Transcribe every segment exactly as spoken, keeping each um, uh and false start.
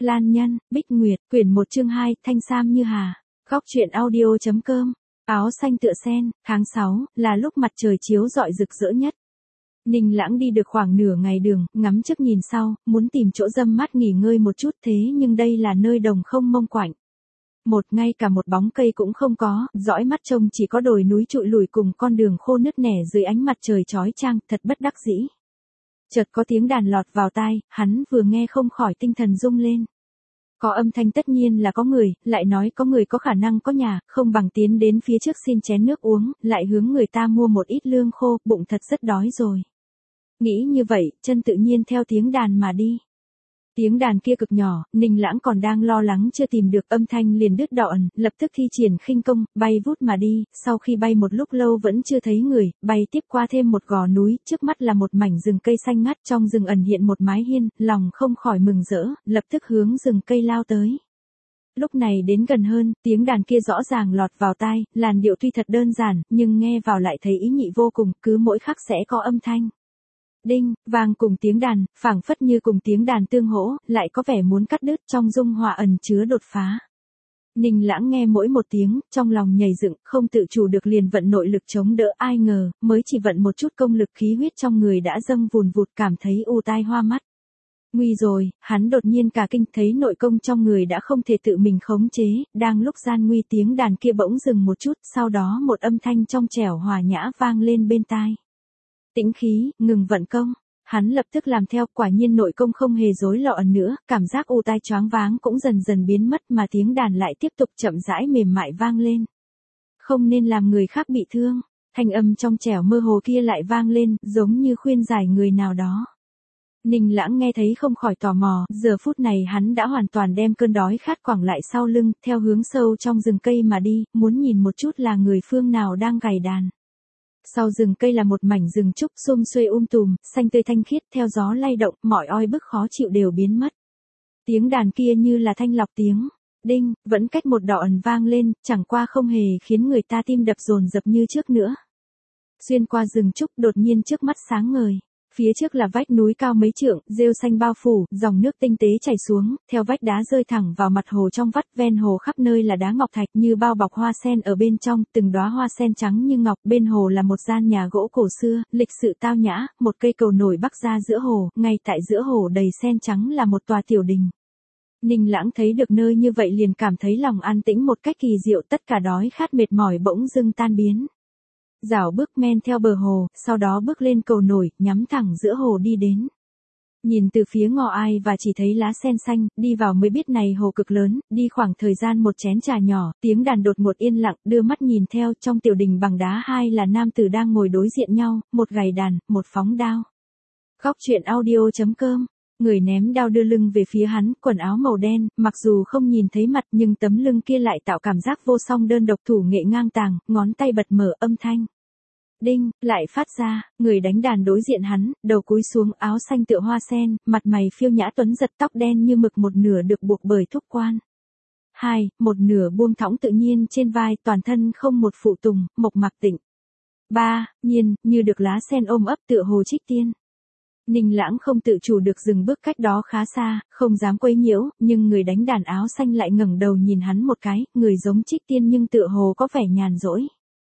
Lan Nhân, Bích Nguyệt, quyển một chương hai, Thanh Sam Như Hà. Góc truyện audio.com. Áo xanh tựa sen, tháng sáu, là lúc mặt trời chiếu rọi rực rỡ nhất. Ninh Lãng đi được khoảng nửa ngày đường, ngắm trước nhìn sau, muốn tìm chỗ râm mát nghỉ ngơi một chút, thế nhưng đây là nơi đồng không mông quạnh. Một ngay cả một bóng cây cũng không có, dõi mắt trông chỉ có đồi núi trụi lùi cùng con đường khô nứt nẻ dưới ánh mặt trời chói chang, thật bất đắc dĩ. Chợt có tiếng đàn lọt vào tai, hắn vừa nghe không khỏi tinh thần rung lên. Có âm thanh tất nhiên là có người, lại nói có người có khả năng có nhà, không bằng tiến đến phía trước xin chén nước uống, lại hướng người ta mua một ít lương khô, bụng thật rất đói rồi. Nghĩ như vậy, chân tự nhiên theo tiếng đàn mà đi. Tiếng đàn kia cực nhỏ, Ninh Lãng còn đang lo lắng chưa tìm được âm thanh liền đứt đoạn, lập tức thi triển khinh công, bay vút mà đi, sau khi bay một lúc lâu vẫn chưa thấy người, bay tiếp qua thêm một gò núi, trước mắt là một mảnh rừng cây xanh ngắt, trong rừng ẩn hiện một mái hiên, lòng không khỏi mừng rỡ, lập tức hướng rừng cây lao tới. Lúc này đến gần hơn, tiếng đàn kia rõ ràng lọt vào tai, làn điệu tuy thật đơn giản, nhưng nghe vào lại thấy ý nhị vô cùng, cứ mỗi khắc sẽ có âm thanh. Đinh, vang cùng tiếng đàn, phảng phất như cùng tiếng đàn tương hỗ, lại có vẻ muốn cắt đứt, trong dung hòa ẩn chứa đột phá. Ninh Lãng nghe mỗi một tiếng, trong lòng nhảy dựng, không tự chủ được liền vận nội lực chống đỡ, ai ngờ, mới chỉ vận một chút công lực khí huyết trong người đã dâng vùn vụt, cảm thấy u tai hoa mắt. Nguy rồi, hắn đột nhiên cả kinh, thấy nội công trong người đã không thể tự mình khống chế, đang lúc gian nguy tiếng đàn kia bỗng dừng một chút, sau đó một âm thanh trong trẻo hòa nhã vang lên bên tai. Tĩnh khí, ngừng vận công. Hắn lập tức làm theo, quả nhiên nội công không hề rối loạn nữa, cảm giác u tai choáng váng cũng dần dần biến mất, mà tiếng đàn lại tiếp tục chậm rãi mềm mại vang lên. Không nên làm người khác bị thương, thanh âm trong trẻo mơ hồ kia lại vang lên, giống như khuyên giải người nào đó. Ninh Lãng nghe thấy không khỏi tò mò, giờ phút này hắn đã hoàn toàn đem cơn đói khát quẳng lại sau lưng, theo hướng sâu trong rừng cây mà đi, muốn nhìn một chút là người phương nào đang gảy đàn. Sau rừng cây là một mảnh rừng trúc sum xuê um tùm, xanh tươi thanh khiết, theo gió lay động, mọi oi bức khó chịu đều biến mất. Tiếng đàn kia như là thanh lọc tiếng, đinh, vẫn cách một đoạn vang lên, chẳng qua không hề khiến người ta tim đập dồn dập như trước nữa. Xuyên qua rừng trúc đột nhiên trước mắt sáng ngời. Phía trước là vách núi cao mấy trượng, rêu xanh bao phủ, dòng nước tinh tế chảy xuống, theo vách đá rơi thẳng vào mặt hồ trong vắt, ven hồ khắp nơi là đá ngọc thạch như bao bọc hoa sen ở bên trong, từng đóa hoa sen trắng như ngọc, bên hồ là một gian nhà gỗ cổ xưa, lịch sự tao nhã, một cây cầu nổi bắc ra giữa hồ, ngay tại giữa hồ đầy sen trắng là một tòa tiểu đình. Ninh Lãng thấy được nơi như vậy liền cảm thấy lòng an tĩnh một cách kỳ diệu, tất cả đói khát mệt mỏi bỗng dưng tan biến. Dạo bước men theo bờ hồ, sau đó bước lên cầu nổi, nhắm thẳng giữa hồ đi đến. Nhìn từ phía ngõ ai và chỉ thấy lá sen xanh, đi vào mới biết này hồ cực lớn, đi khoảng thời gian một chén trà nhỏ, tiếng đàn đột ngột yên lặng, đưa mắt nhìn theo, trong tiểu đình bằng đá hai là nam tử đang ngồi đối diện nhau, một gảy đàn, một phóng đao. Góc truyện audio.com. Người ném đao đưa lưng về phía hắn, quần áo màu đen, mặc dù không nhìn thấy mặt nhưng tấm lưng kia lại tạo cảm giác vô song đơn độc, thủ nghệ ngang tàng, ngón tay bật mở, âm thanh. Đinh, lại phát ra, người đánh đàn đối diện hắn, đầu cúi xuống, áo xanh tựa hoa sen, mặt mày phiêu nhã tuấn giật, tóc đen như mực, một nửa được buộc bởi thúc quan. Hai, một nửa buông thõng tự nhiên trên vai, toàn thân không một phụ tùng, mộc mạc tịnh. Ba, nhiên, như được lá sen ôm ấp tựa hồ trích tiên. Ninh Lãng không tự chủ được dừng bước cách đó khá xa, không dám quấy nhiễu, nhưng người đánh đàn áo xanh lại ngẩng đầu nhìn hắn một cái, người giống trích tiên nhưng tựa hồ có vẻ nhàn rỗi.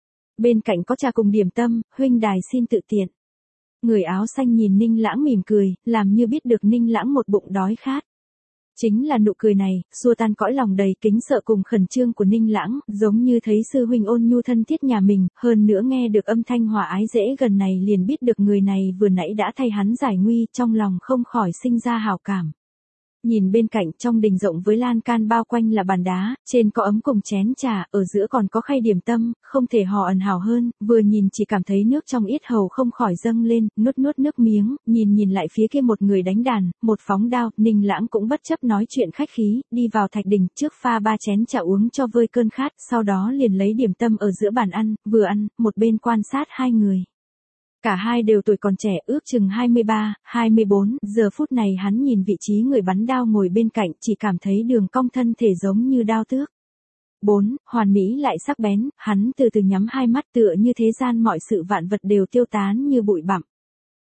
Bên cạnh có trà cùng điểm tâm, huynh đài xin tự tiện. Người áo xanh nhìn Ninh Lãng mỉm cười, làm như biết được Ninh Lãng một bụng đói khát. Chính là nụ cười này, xua tan cõi lòng đầy kính sợ cùng khẩn trương của Ninh Lãng, giống như thấy sư huynh ôn nhu thân thiết nhà mình, hơn nữa nghe được âm thanh hòa ái dễ gần này liền biết được người này vừa nãy đã thay hắn giải nguy, trong lòng không khỏi sinh ra hảo cảm. Nhìn bên cạnh, trong đình rộng với lan can bao quanh là bàn đá, trên có ấm cùng chén trà, ở giữa còn có khay điểm tâm, không thể hò ẩn hào hơn, vừa nhìn chỉ cảm thấy nước trong yết hầu không khỏi dâng lên, nuốt nuốt nước miếng, nhìn nhìn lại phía kia một người đánh đàn, một phóng đao, Ninh Lãng cũng bất chấp nói chuyện khách khí, đi vào thạch đình, trước pha ba chén trà uống cho vơi cơn khát, sau đó liền lấy điểm tâm ở giữa bàn ăn, vừa ăn, một bên quan sát hai người. Cả hai đều tuổi còn trẻ, ước chừng hai mươi ba, hai mươi bốn, giờ phút này hắn nhìn vị trí người bắn đao ngồi bên cạnh, chỉ cảm thấy đường cong thân thể giống như đao tước. Bốn, hoàn mỹ lại sắc bén, hắn từ từ nhắm hai mắt tựa như thế gian mọi sự vạn vật đều tiêu tán như bụi bặm.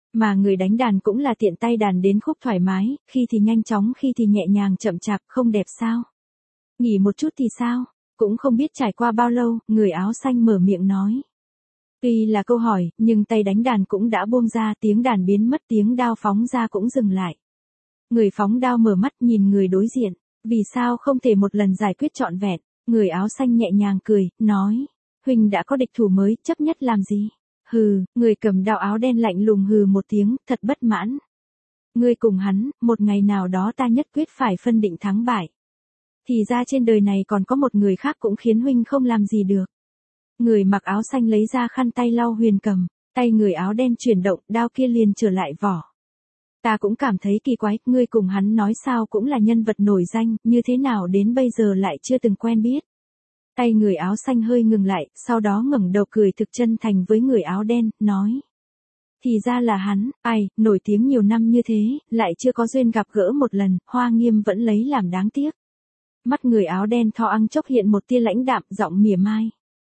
Mà người đánh đàn cũng là tiện tay đàn đến khúc thoải mái, khi thì nhanh chóng khi thì nhẹ nhàng chậm chạp, không đẹp sao? Nghỉ một chút thì sao? Cũng không biết trải qua bao lâu, người áo xanh mở miệng nói. Tuy là câu hỏi, nhưng tay đánh đàn cũng đã buông ra, tiếng đàn biến mất, tiếng đao phóng ra cũng dừng lại. Người phóng đao mở mắt nhìn người đối diện, vì sao không thể một lần giải quyết trọn vẹn? Người áo xanh nhẹ nhàng cười, nói, huynh đã có địch thủ mới, chấp nhất làm gì? Hừ, người cầm đao áo đen lạnh lùng hừ một tiếng, thật bất mãn. Ngươi cùng hắn, một ngày nào đó ta nhất quyết phải phân định thắng bại. Thì ra trên đời này còn có một người khác cũng khiến huynh không làm gì được. Người mặc áo xanh lấy ra khăn tay lau Huyền cầm, tay người áo đen chuyển động, đao kia liền trở lại vỏ. Ta cũng cảm thấy kỳ quái, ngươi cùng hắn nói sao cũng là nhân vật nổi danh, như thế nào đến bây giờ lại chưa từng quen biết. Tay người áo xanh hơi ngừng lại, sau đó ngẩng đầu cười thực chân thành với người áo đen, nói. Thì ra là hắn, ai, nổi tiếng nhiều năm như thế, lại chưa có duyên gặp gỡ một lần, Hoa Nghiêm vẫn lấy làm đáng tiếc. Mắt người áo đen thò ăn chốc hiện một tia lãnh đạm, giọng mỉa mai.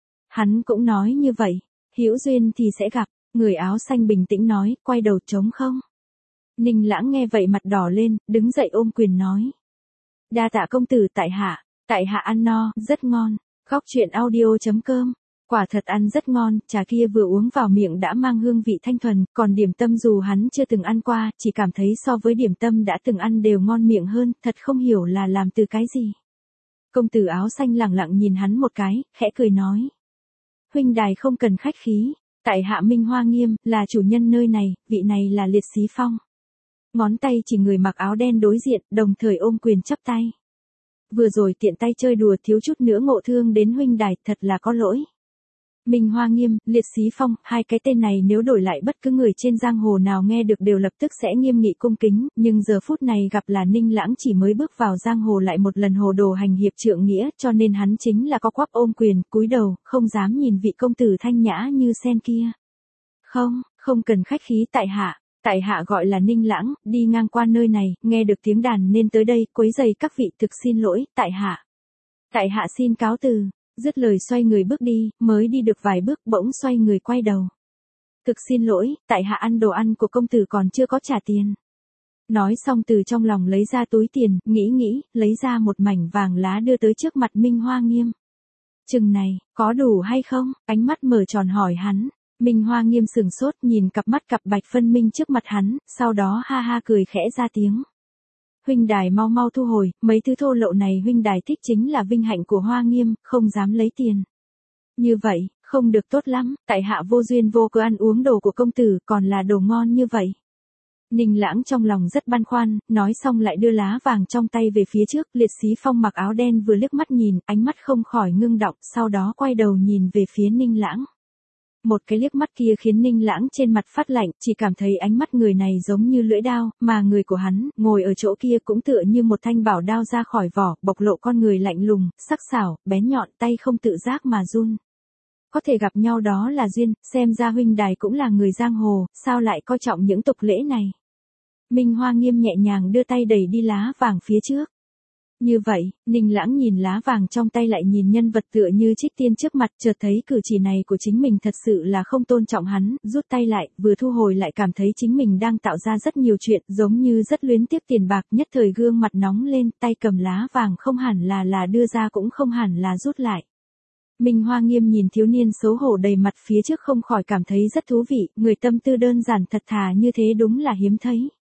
Hắn cũng nói như vậy, hữu duyên thì sẽ gặp, người áo xanh bình tĩnh nói, quay đầu trống không. Ninh Lãng nghe vậy mặt đỏ lên, đứng dậy ôm quyền nói. Đa tạ công tử, tại hạ, tại hạ ăn no, rất ngon. Khóc chuyện audio chấm com. Quả thật ăn rất ngon, trà kia vừa uống vào miệng đã mang hương vị thanh thuần, còn điểm tâm dù hắn chưa từng ăn qua, chỉ cảm thấy so với điểm tâm đã từng ăn đều ngon miệng hơn, thật không hiểu là làm từ cái gì. Công tử áo xanh lẳng lặng nhìn hắn một cái, khẽ cười nói. Huynh đài không cần khách khí, tại hạ Minh Hoa Nghiêm, là chủ nhân nơi này, vị này là Liệt Xí Phong. Ngón tay chỉ người mặc áo đen đối diện, đồng thời ôm quyền chắp tay. Vừa rồi tiện tay chơi đùa thiếu chút nữa ngộ thương đến huynh đài, thật là có lỗi. Minh Hoa Nghiêm, Liệt Xí Phong, hai cái tên này nếu đổi lại bất cứ người trên giang hồ nào nghe được đều lập tức sẽ nghiêm nghị cung kính, nhưng giờ phút này gặp là Ninh Lãng chỉ mới bước vào giang hồ lại một lần hồ đồ hành hiệp trượng nghĩa, cho nên hắn chính là có quắp ôm quyền, cúi đầu, không dám nhìn vị công tử thanh nhã như sen kia. Không, không cần khách khí, tại hạ. Tại hạ gọi là Ninh Lãng, đi ngang qua nơi này, nghe được tiếng đàn nên tới đây, quấy rầy các vị, thực xin lỗi, tại hạ. Tại hạ xin cáo từ, dứt lời xoay người bước đi, mới đi được vài bước bỗng xoay người quay đầu. Thực xin lỗi, tại hạ ăn đồ ăn của công tử còn chưa có trả tiền. Nói xong từ trong lòng lấy ra túi tiền, nghĩ nghĩ, lấy ra một mảnh vàng lá đưa tới trước mặt Minh Hoa Nghiêm. Chừng này, có đủ hay không? Ánh mắt mở tròn hỏi hắn. Minh Hoa Nghiêm sừng sốt nhìn cặp mắt cặp bạch phân minh trước mặt hắn, sau đó ha ha cười khẽ ra tiếng. Huynh đài mau mau thu hồi, mấy thứ thô lậu này huynh đài thích chính là vinh hạnh của Hoa Nghiêm, không dám lấy tiền. Như vậy, không được tốt lắm, tại hạ vô duyên vô cớ ăn uống đồ của công tử, còn là đồ ngon như vậy. Ninh Lãng trong lòng rất băn khoăn, nói xong lại đưa lá vàng trong tay về phía trước, Liệt Xí Phong mặc áo đen vừa liếc mắt nhìn, ánh mắt không khỏi ngưng động, sau đó quay đầu nhìn về phía Ninh Lãng. Một cái liếc mắt kia khiến Ninh Lãng trên mặt phát lạnh, chỉ cảm thấy ánh mắt người này giống như lưỡi đao, mà người của hắn, ngồi ở chỗ kia cũng tựa như một thanh bảo đao ra khỏi vỏ, bộc lộ con người lạnh lùng, sắc sảo, bén nhọn, tay không tự giác mà run. Có thể gặp nhau đó là duyên, xem ra huynh đài cũng là người giang hồ, sao lại coi trọng những tục lễ này. Minh Hoa Nghiêm nhẹ nhàng đưa tay đẩy đi lá vàng phía trước. Như vậy, Ninh Lãng nhìn lá vàng trong tay lại nhìn nhân vật tựa như trích tiên trước mặt, chợt thấy cử chỉ này của chính mình thật sự là không tôn trọng hắn, rút tay lại, vừa thu hồi lại cảm thấy chính mình đang tạo ra rất nhiều chuyện, giống như rất luyến tiếc tiền bạc, nhất thời gương mặt nóng lên, tay cầm lá vàng không hẳn là là đưa ra cũng không hẳn là rút lại. Minh Hoa Nghiêm nhìn thiếu niên xấu hổ đầy mặt phía trước không khỏi cảm thấy rất thú vị, người tâm tư đơn giản thật thà như thế đúng là hiếm thấy.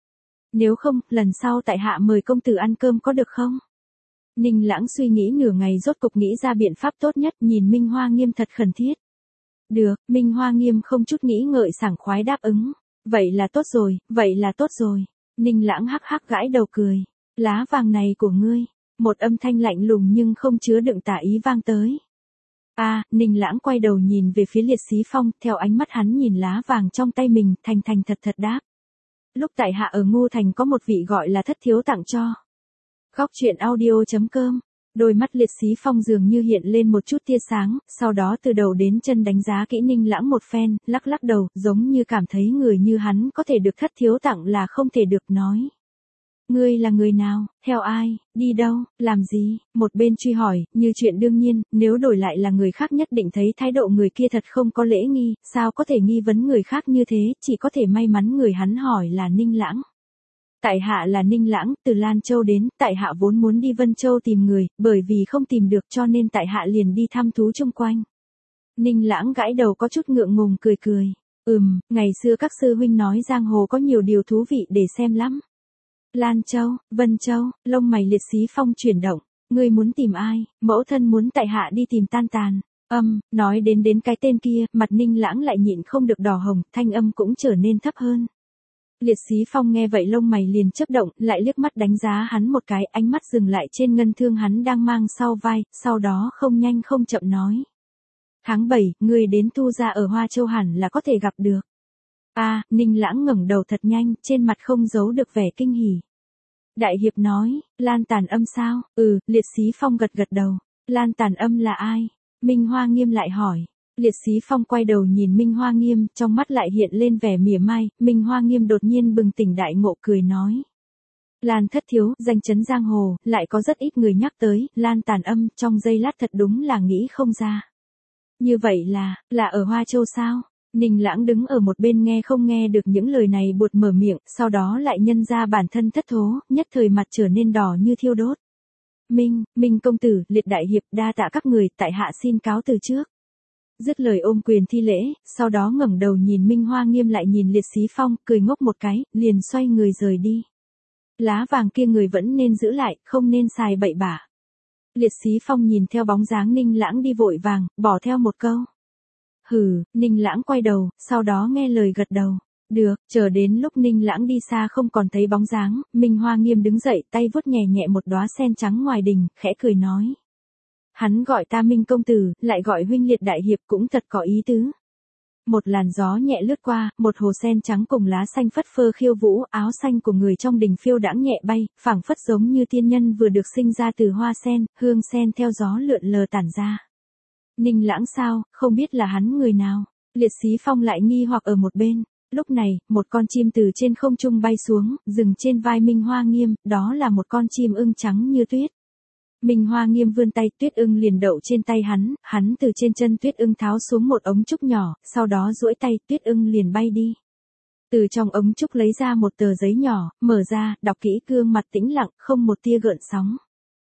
Nếu không, lần sau tại hạ mời công tử ăn cơm có được không? Ninh Lãng suy nghĩ nửa ngày rốt cục nghĩ ra biện pháp tốt nhất, nhìn Minh Hoa Nghiêm thật khẩn thiết. Được, Minh Hoa Nghiêm không chút nghĩ ngợi sảng khoái đáp ứng. Vậy là tốt rồi, vậy là tốt rồi. Ninh Lãng hắc hắc gãi đầu cười. Lá vàng này của ngươi. Một âm thanh lạnh lùng nhưng không chứa đựng tà ý vang tới. A, à, Ninh Lãng quay đầu nhìn về phía Liệt Xí Phong, theo ánh mắt hắn nhìn lá vàng trong tay mình, thành thành thật thật đáp. Lúc tại hạ ở Ngô Thành có một vị gọi là thất thiếu tặng cho. Khóc chuyện audio chấm com. Đôi mắt Liệt Xí Phong dường như hiện lên một chút tia sáng, sau đó từ đầu đến chân đánh giá kỹ Ninh Lãng một phen, lắc lắc đầu, giống như cảm thấy người như hắn có thể được thất thiếu tặng là không thể được nói. Ngươi là người nào, theo ai, đi đâu, làm gì, một bên truy hỏi, như chuyện đương nhiên, nếu đổi lại là người khác nhất định thấy thái độ người kia thật không có lễ nghi, sao có thể nghi vấn người khác như thế, chỉ có thể may mắn người hắn hỏi là Ninh Lãng. Tại hạ là Ninh Lãng, từ Lan Châu đến, tại hạ vốn muốn đi Vân Châu tìm người, bởi vì không tìm được cho nên tại hạ liền đi thăm thú chung quanh. Ninh Lãng gãi đầu có chút ngượng ngùng cười cười, ừm, ngày xưa các sư huynh nói giang hồ có nhiều điều thú vị để xem lắm. Lan Châu, Vân Châu, lông mày Liệt Xí Phong chuyển động, ngươi muốn tìm ai, mẫu thân muốn tại hạ đi tìm Tan Tàn. Âm, nói đến đến cái tên kia, mặt Ninh Lãng lại nhịn không được đỏ hồng, thanh âm cũng trở nên thấp hơn. Liệt Xí Phong nghe vậy lông mày liền chớp động, lại liếc mắt đánh giá hắn một cái, ánh mắt dừng lại trên ngân thương hắn đang mang sau vai, sau đó không nhanh không chậm nói. Tháng bảy, ngươi đến tu gia ở Hoa Châu hẳn là có thể gặp được. A, à, Ninh Lãng ngẩng đầu thật nhanh, trên mặt không giấu được vẻ kinh hỉ. Đại hiệp nói, Lan Tàn Âm sao? Ừ, Liệt Xí Phong gật gật đầu. Lan Tàn Âm là ai? Minh Hoa Nghiêm lại hỏi. Liệt Xí Phong quay đầu nhìn Minh Hoa Nghiêm, trong mắt lại hiện lên vẻ mỉa mai, Minh Hoa Nghiêm đột nhiên bừng tỉnh đại ngộ cười nói. Lan thất thiếu, danh chấn giang hồ, lại có rất ít người nhắc tới, Lan Tàn Âm, trong giây lát thật đúng là nghĩ không ra. Như vậy là, là ở Hoa Châu sao? Ninh Lãng đứng ở một bên nghe không nghe được những lời này buột mở miệng, sau đó lại nhân ra bản thân thất thố, nhất thời mặt trở nên đỏ như thiêu đốt. Minh, Minh công tử, Liệt đại hiệp, đa tạ các người, tại hạ xin cáo từ trước. Dứt lời ôm quyền thi lễ, sau đó ngẩng đầu nhìn Minh Hoa Nghiêm lại nhìn Liệt Xí Phong, cười ngốc một cái, liền xoay người rời đi. Lá vàng kia người vẫn nên giữ lại, không nên xài bậy bạ. Liệt Xí Phong nhìn theo bóng dáng Ninh Lãng đi vội vàng, bỏ theo một câu. Hừ, Ninh Lãng quay đầu, sau đó nghe lời gật đầu. Được, chờ đến lúc Ninh Lãng đi xa không còn thấy bóng dáng, Minh Hoa Nghiêm đứng dậy tay vuốt nhẹ nhẹ một đóa sen trắng ngoài đình, khẽ cười nói. Hắn gọi ta Minh công tử, lại gọi huynh Liệt đại hiệp cũng thật có ý tứ. Một làn gió nhẹ lướt qua, một hồ sen trắng cùng lá xanh phất phơ khiêu vũ, áo xanh của người trong đình phiêu đãng nhẹ bay, phảng phất giống như tiên nhân vừa được sinh ra từ hoa sen, hương sen theo gió lượn lờ tản ra. Ninh Lãng sao, không biết là hắn người nào. Liệt Xí Phong lại nghi hoặc ở một bên. Lúc này, một con chim từ trên không trung bay xuống, dừng trên vai Minh Hoa Nghiêm, đó là một con chim ưng trắng như tuyết. Minh Hoa Nghiêm vươn tay, tuyết ưng liền đậu trên tay hắn, hắn từ trên chân tuyết ưng tháo xuống một ống trúc nhỏ, sau đó duỗi tay, tuyết ưng liền bay đi. Từ trong ống trúc lấy ra một tờ giấy nhỏ, mở ra, đọc kỹ, gương mặt tĩnh lặng, không một tia gợn sóng.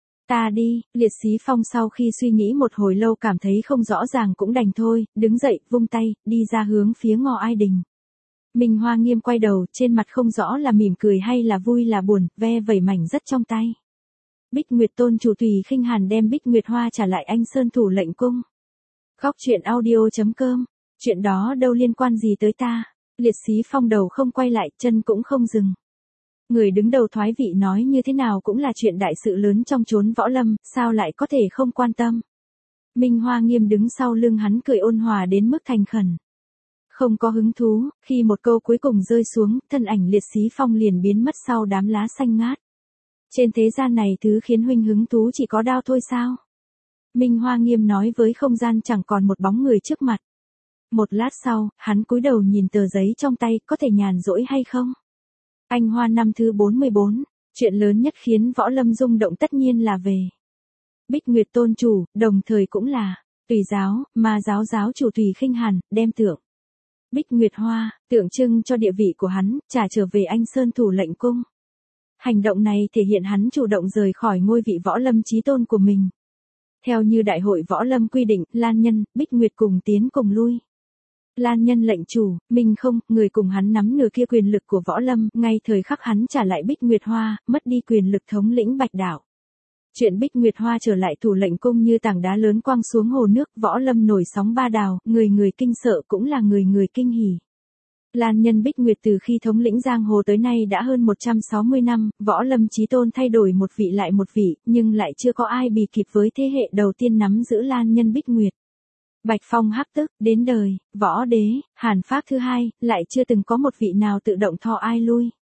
Ta đi, Liệt Xí Phong sau khi suy nghĩ một hồi lâu cảm thấy không rõ ràng cũng đành thôi, đứng dậy, vung tay, đi ra hướng phía Ngọ Ai Đình. Minh Hoa Nghiêm quay đầu, trên mặt không rõ là mỉm cười hay là vui là buồn, ve vẩy mảnh rất trong tay. Bích Nguyệt tôn chủ Tùy Khinh Hàn đem Bích Nguyệt Hoa trả lại anh Sơn Thủ Lệnh Cung. Góc truyện audio chấm com, chuyện đó đâu liên quan gì tới ta. Liệt Xí Phong đầu không quay lại, chân cũng không dừng. Người đứng đầu thoái vị nói như thế nào cũng là chuyện đại sự lớn trong chốn võ lâm, sao lại có thể không quan tâm. Minh Hoa Nghiêm đứng sau lưng hắn cười ôn hòa đến mức thành khẩn. Không có hứng thú, khi một câu cuối cùng rơi xuống, thân ảnh Liệt Xí Phong liền biến mất sau đám lá xanh ngát. Trên thế gian này thứ khiến huynh hứng thú chỉ có đao thôi sao? Minh Hoa Nghiêm nói với không gian chẳng còn một bóng người trước mặt. Một lát sau, hắn cúi đầu nhìn tờ giấy trong tay, có thể nhàn rỗi hay không? Anh Hoa năm thứ bốn mươi bốn, chuyện lớn nhất khiến võ lâm rung động tất nhiên là về Bích Nguyệt tôn chủ, đồng thời cũng là Tùy giáo, mà giáo giáo chủ Tùy Khinh Hàn, đem tượng Bích Nguyệt Hoa, tượng trưng cho địa vị của hắn, trả trở về anh Sơn Thủ Lệnh Cung. Hành động này thể hiện hắn chủ động rời khỏi ngôi vị võ lâm chí tôn của mình. Theo như đại hội võ lâm quy định, Lan Nhân, Bích Nguyệt cùng tiến cùng lui. Lan Nhân lệnh chủ, mình không, người cùng hắn nắm nửa kia quyền lực của võ lâm, ngay thời khắc hắn trả lại Bích Nguyệt Hoa, mất đi quyền lực thống lĩnh Bạch Đảo. Chuyện Bích Nguyệt Hoa trở lại Thủ Lệnh Cung như tảng đá lớn quăng xuống hồ nước, võ lâm nổi sóng ba đào, người người kinh sợ cũng là người người kinh hỉ. Lan Nhân Bích Nguyệt từ khi thống lĩnh giang hồ tới nay đã hơn một trăm sáu mươi năm, võ lâm chí tôn thay đổi một vị lại một vị, nhưng lại chưa có ai bì kịp với thế hệ đầu tiên nắm giữ Lan Nhân Bích Nguyệt. Bạch Phong hắc tức, đến đời, võ đế, Hàn Phác thứ hai, lại chưa từng có một vị nào tự động thọ ai lui.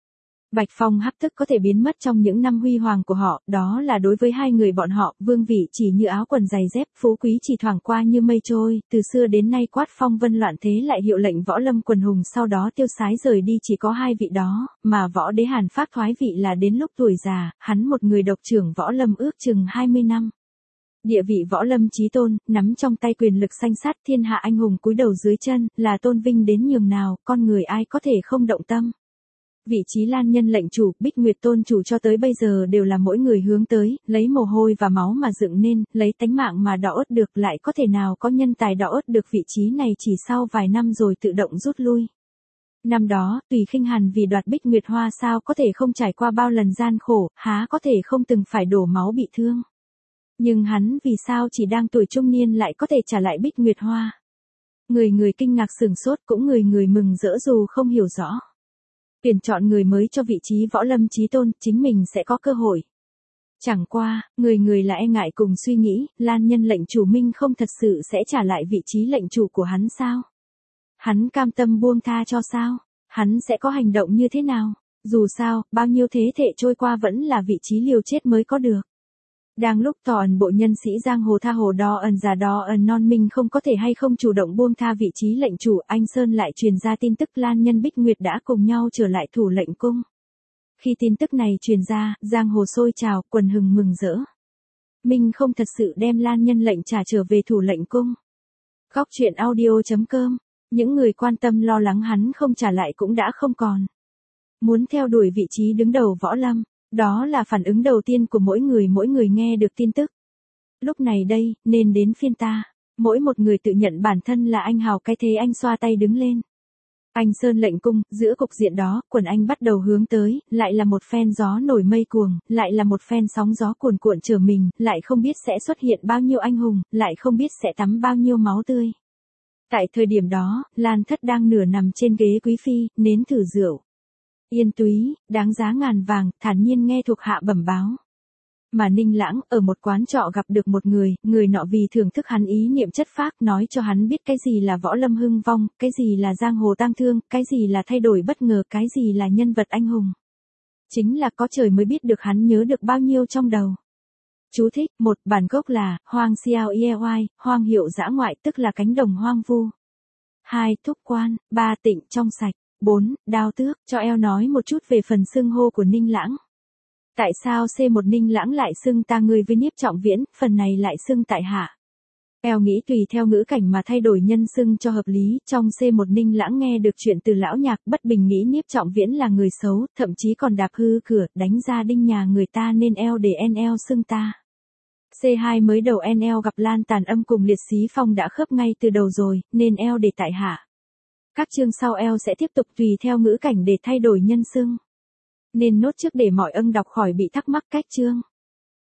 Bạch Phong hấp tức có thể biến mất trong những năm huy hoàng của họ, đó là đối với hai người bọn họ, vương vị chỉ như áo quần giày dép, phú quý chỉ thoảng qua như mây trôi, từ xưa đến nay quát phong vân loạn thế lại hiệu lệnh võ lâm quần hùng sau đó tiêu sái rời đi chỉ có hai vị đó, mà võ đế Hàn Phác thoái vị là đến lúc tuổi già, hắn một người độc trưởng võ lâm ước chừng hai mươi năm. Địa vị võ lâm chí tôn, nắm trong tay quyền lực sanh sát thiên hạ anh hùng cúi đầu dưới chân, là tôn vinh đến nhường nào, con người ai có thể không động tâm. Vị trí Lan Nhân lệnh chủ, Bích Nguyệt tôn chủ cho tới bây giờ đều là mỗi người hướng tới, lấy mồ hôi và máu mà dựng nên, lấy tánh mạng mà đọ ớt được, lại có thể nào có nhân tài đọ ớt được vị trí này chỉ sau vài năm rồi tự động rút lui. Năm đó, Tùy Khinh Hàn vì đoạt Bích Nguyệt Hoa sao có thể không trải qua bao lần gian khổ, há có thể không từng phải đổ máu bị thương. Nhưng hắn vì sao chỉ đang tuổi trung niên lại có thể trả lại Bích Nguyệt Hoa. Người người kinh ngạc sửng sốt, cũng người người mừng rỡ dù không hiểu rõ. Tuyển chọn người mới cho vị trí võ lâm chí tôn, chính mình sẽ có cơ hội. Chẳng qua, người người là e ngại cùng suy nghĩ, Lan Nhân lệnh chủ Minh không thật sự sẽ trả lại vị trí lệnh chủ của hắn sao? Hắn cam tâm buông tha cho sao? Hắn sẽ có hành động như thế nào? Dù sao, bao nhiêu thế hệ trôi qua vẫn là vị trí liều chết mới có được. Đang lúc tỏ ẩn bộ nhân sĩ giang hồ tha hồ đo ẩn già đo ẩn non minh không có thể hay không chủ động buông tha vị trí lệnh chủ, anh Sơn lại truyền ra tin tức Lan Nhân Bích Nguyệt đã cùng nhau trở lại thủ lệnh cung. Khi tin tức này truyền ra, giang hồ sôi trào, quần hừng mừng rỡ. Minh không thật sự đem Lan Nhân lệnh trả trở về thủ lệnh cung. Góc truyện audio chấm com, những người quan tâm lo lắng hắn không trả lại cũng đã không còn. Muốn theo đuổi vị trí đứng đầu võ lâm. Đó là phản ứng đầu tiên của mỗi người mỗi người nghe được tin tức. Lúc này đây, nên đến phiên ta. Mỗi một người tự nhận bản thân là anh hào cái thế anh xoa tay đứng lên. Anh Sơn lệnh cung, giữa cục diện đó, quần anh bắt đầu hướng tới, lại là một phen gió nổi mây cuồng, lại là một phen sóng gió cuồn cuộn trở mình, lại không biết sẽ xuất hiện bao nhiêu anh hùng, lại không biết sẽ tắm bao nhiêu máu tươi. Tại thời điểm đó, Lan Thất đang nửa nằm trên ghế quý phi, nếm thử rượu. Yên túy, đáng giá ngàn vàng, thản nhiên nghe thuộc hạ bẩm báo. Mà Ninh Lãng, ở một quán trọ gặp được một người, người nọ vì thưởng thức hắn ý niệm chất phác nói cho hắn biết cái gì là võ lâm hưng vong, cái gì là giang hồ tang thương, cái gì là thay đổi bất ngờ, cái gì là nhân vật anh hùng. Chính là có trời mới biết được hắn nhớ được bao nhiêu trong đầu. Chú thích, một, bản gốc là, hoang xiao ie oai, hoang hiệu dã ngoại tức là cánh đồng hoang vu. Hai, thúc quan, ba, tịnh trong sạch. bốn. Đao tước, cho eo nói một chút về phần xưng hô của Ninh Lãng. Tại sao C một Ninh Lãng lại xưng ta ngươi với Niếp Trọng Viễn, phần này lại xưng tại hạ? Eo nghĩ tùy theo ngữ cảnh mà thay đổi nhân xưng cho hợp lý, trong C một Ninh Lãng nghe được chuyện từ lão nhạc bất bình nghĩ Niếp Trọng Viễn là người xấu, thậm chí còn đạp hư cửa, đánh ra đinh nhà người ta nên eo để en eo xưng ta. C hai mới đầu en eo gặp Lan Tàn Âm cùng Liệt Xí Phong đã khớp ngay từ đầu rồi, nên eo để tại hạ. Các chương sau eo sẽ tiếp tục tùy theo ngữ cảnh để thay đổi nhân xưng. Nên nốt trước để mọi ân đọc khỏi bị thắc mắc cách chương.